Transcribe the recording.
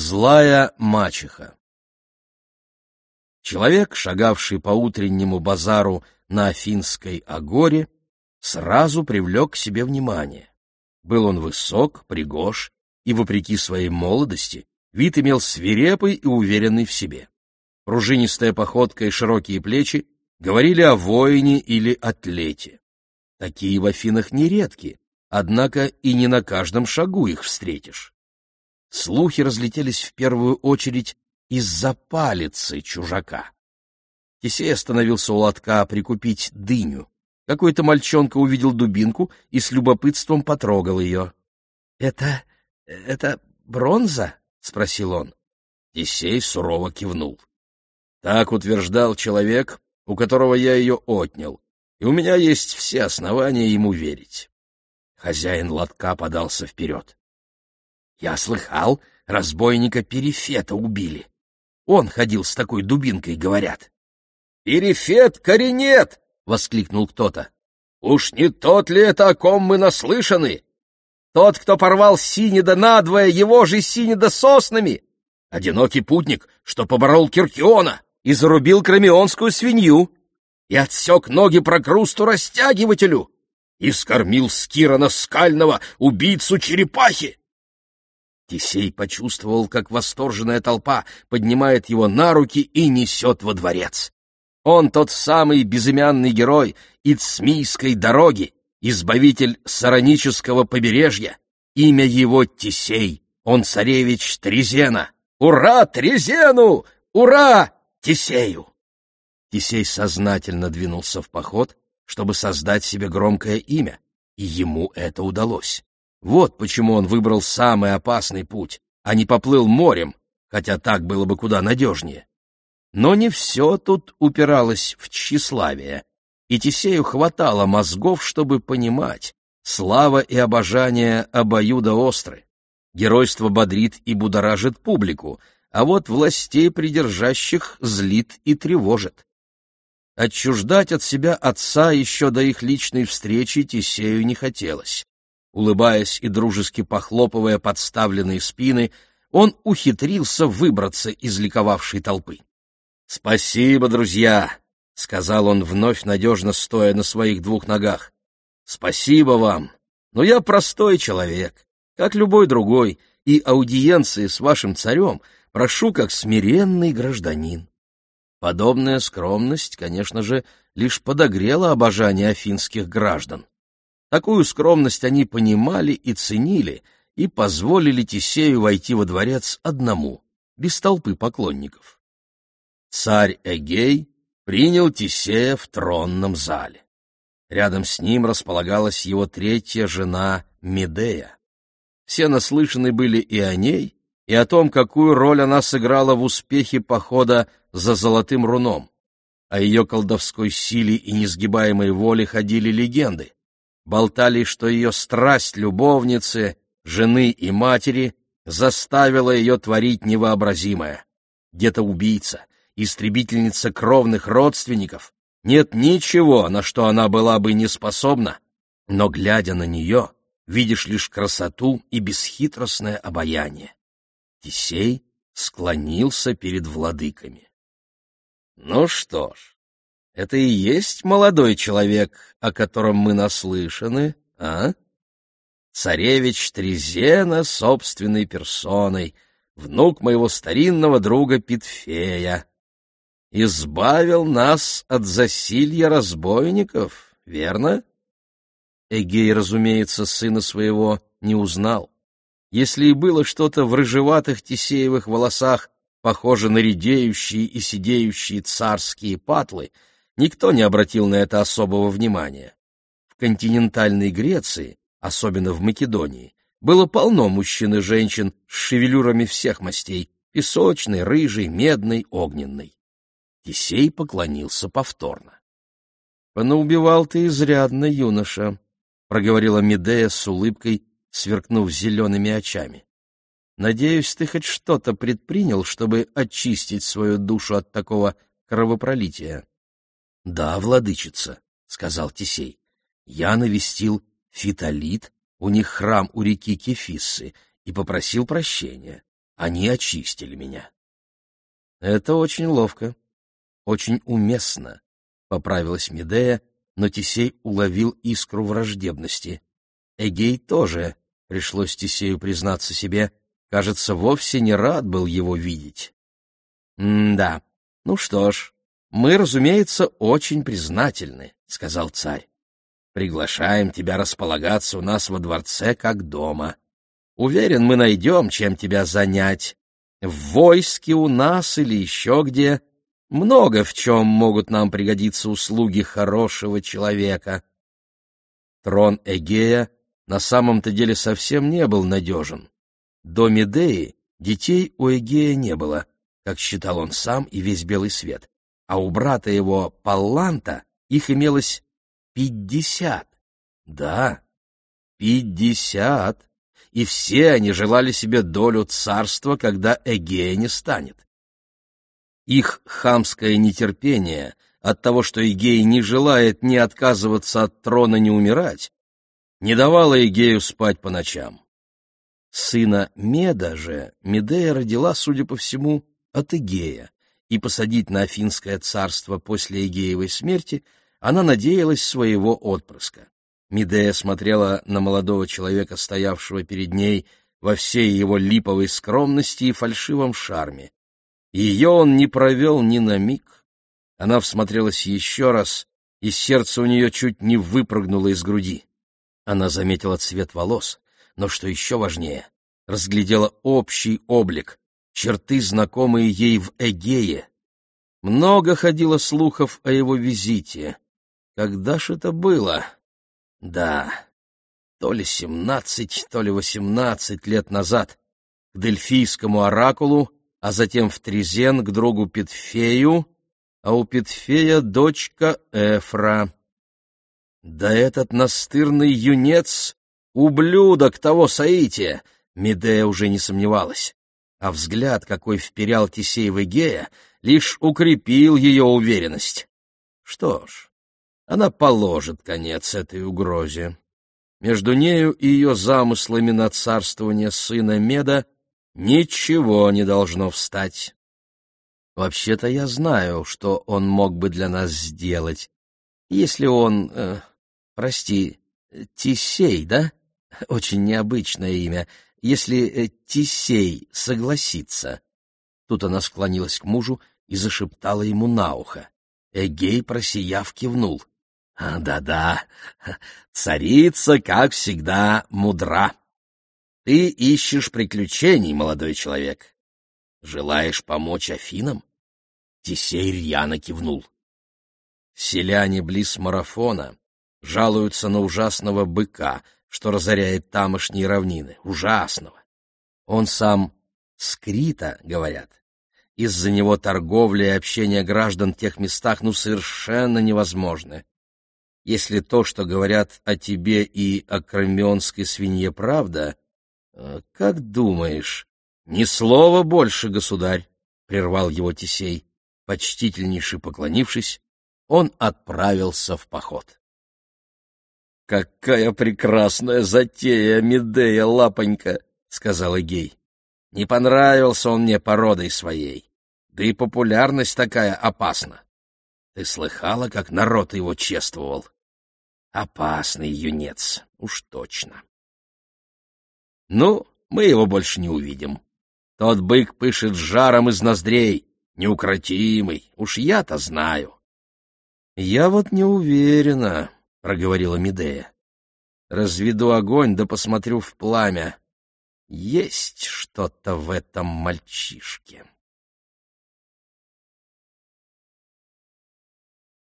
Злая мачеха. Человек, шагавший по утреннему базару на Афинской агоре, сразу привлек к себе внимание. Был он высок, пригож, и, вопреки своей молодости, вид имел свирепый и уверенный в себе. Пружинистая походка и широкие плечи говорили о воине или атлете. Такие в Афинах нередки, однако и не на каждом шагу их встретишь. Слухи разлетелись в первую очередь из-за палицы чужака. Тесей остановился у лотка прикупить дыню. Какой-то мальчонка увидел дубинку и с любопытством потрогал ее. — Это бронза? — спросил он. Тесей сурово кивнул. — Так утверждал человек, у которого я ее отнял, и у меня есть все основания ему верить. Хозяин лотка подался вперед. — Я слыхал, разбойника Перифета убили. Он ходил с такой дубинкой, говорят. — Перифет коренет! — воскликнул кто-то. — Уж не тот ли это, о ком мы наслышаны? Тот, кто порвал Синеда надвое, его же Синеда соснами? Одинокий путник, что поборол Киркиона и зарубил кромионскую свинью, и отсек ноги прокрусту растягивателю, и скормил Скирона скального, убийцу черепахи. Тесей почувствовал, как восторженная толпа поднимает его на руки и несет во дворец. Он тот самый безымянный герой Ицмийской дороги, избавитель Саронического побережья. Имя его Тесей, он царевич Трезена. Ура Трезену! Ура Тесею! Тесей сознательно двинулся в поход, чтобы создать себе громкое имя, и ему это удалось. Вот почему он выбрал самый опасный путь, а не поплыл морем, хотя так было бы куда надежнее. Но не все тут упиралось в тщеславие, и Тесею хватало мозгов, чтобы понимать, слава и обожание обоюдоостры. Геройство бодрит и будоражит публику, а вот властей придержащих злит и тревожит. Отчуждать от себя отца еще до их личной встречи Тесею не хотелось. Улыбаясь и дружески похлопывая подставленные спины, он ухитрился выбраться из ликовавшей толпы. «Спасибо, друзья!» — сказал он, вновь надежно стоя на своих двух ногах. «Спасибо вам, но я простой человек, как любой другой, и аудиенции с вашим царем прошу как смиренный гражданин». Подобная скромность, конечно же, лишь подогрела обожание афинских граждан. Такую скромность они понимали и ценили, и позволили Тесею войти во дворец одному, без толпы поклонников. Царь Эгей принял Тесея в тронном зале. Рядом с ним располагалась его третья жена Медея. Все наслышаны были и о ней, и о том, какую роль она сыграла в успехе похода за Золотым руном. О ее колдовской силе и несгибаемой воле ходили легенды. Болтали, что ее страсть любовницы, жены и матери заставила ее творить невообразимое. Где-то убийца, истребительница кровных родственников. Нет ничего, на что она была бы не способна, но, глядя на нее, видишь лишь красоту и бесхитростное обаяние. Тесей склонился перед владыками. Ну что ж, это и есть молодой человек, о котором мы наслышаны, а? Царевич Трезена собственной персоной, внук моего старинного друга Питфея. Избавил нас от засилья разбойников, верно? Эгей, разумеется, сына своего не узнал. Если и было что-то в рыжеватых Тесеевых волосах, похоже на редеющие и сидеющие царские патлы, никто не обратил на это особого внимания. В континентальной Греции, особенно в Македонии, было полно мужчин и женщин с шевелюрами всех мастей — песочной, рыжей, медной, огненной. Тесей поклонился повторно. — Понаубивал ты изрядно, юноша, — проговорила Медея с улыбкой, сверкнув зелеными очами. — Надеюсь, ты хоть что-то предпринял, чтобы очистить свою душу от такого кровопролития. — Да, владычица, — сказал Тесей, — я навестил Фитолит, у них храм у реки Кефиссы, и попросил прощения. они очистили меня». «Это очень ловко, очень уместно», — поправилась Медея, но Тесей уловил искру враждебности. Эгей тоже, пришлось Тесею признаться себе, кажется, вовсе не рад был его видеть. «Да, ну что ж, мы, разумеется, очень признательны», — сказал царь. «Приглашаем тебя располагаться у нас во дворце как дома. Уверен, мы найдем, чем тебя занять. В войске у нас или еще где. Много в чем могут нам пригодиться услуги хорошего человека». Трон Эгея на самом-то деле совсем не был надежен. До Медеи детей у Эгея не было, как считал он сам и весь белый свет, а у брата его Палланта их имелось 50. Да, 50, и все они желали себе долю царства, когда Эгея не станет. Их хамское нетерпение от того, что Эгей не желает ни отказываться от трона, ни умирать, не давало Эгею спать по ночам. Сына Меда же Медея родила, судя по всему, от Эгея, и посадить на Афинское царство после Эгеевой смерти она надеялась своего отпрыска. Медея смотрела на молодого человека, стоявшего перед ней, во всей его липовой скромности и фальшивом шарме. Ее он не провел ни на миг. Она всмотрелась еще раз, и сердце у нее чуть не выпрыгнуло из груди. Она заметила цвет волос, но, что еще важнее, разглядела общий облик, черты, знакомые ей в Эгее. Много ходило слухов о его визите. Когда ж это было? Да, то ли 17, то ли 18 лет назад, к Дельфийскому оракулу, а затем в Трезен к другу Петфею, а у Петфея дочка Эфра. Да этот настырный юнец — ублюдок того Саития, Медея уже не сомневалась, а взгляд, какой вперял Тесей в Эгея, лишь укрепил ее уверенность. Что ж, она положит конец этой угрозе. Между нею и ее замыслами на царствование сына Меда ничего не должно встать. Вообще-то я знаю, что он мог бы для нас сделать, если он... Прости, Тесей, да? Очень необычное имя. Если Тесей согласится. Тут она склонилась к мужу и зашептала ему на ухо. Эгей, просияв, кивнул. Да-да, царица, как всегда, мудра. Ты ищешь приключений, молодой человек. Желаешь помочь Афинам? Тесей рьяно кивнул. Селяне близ Марафона жалуются на ужасного быка, что разоряет тамошние равнины. Ужасного. Он сам с Крита, говорят. Из-за него торговля и общение граждан в тех местах совершенно невозможны. Если то, что говорят о тебе и о кромеонской свинье, правда, как думаешь, ни слова больше, государь, — прервал его Тесей. Почтительнейше поклонившись, он отправился в поход. «Какая прекрасная затея, Медея, лапонька!» — сказал Эгей. «Не понравился он мне породой своей, да и популярность такая опасна. Ты слыхала, как народ его чествовал? Опасный юнец, уж точно. Ну, мы его больше не увидим. Тот бык пышет жаром из ноздрей, неукротимый, уж я-то знаю». «Я вот не уверена», — проговорила Медея. «Разведу огонь, да посмотрю в пламя. Есть что-то в этом мальчишке».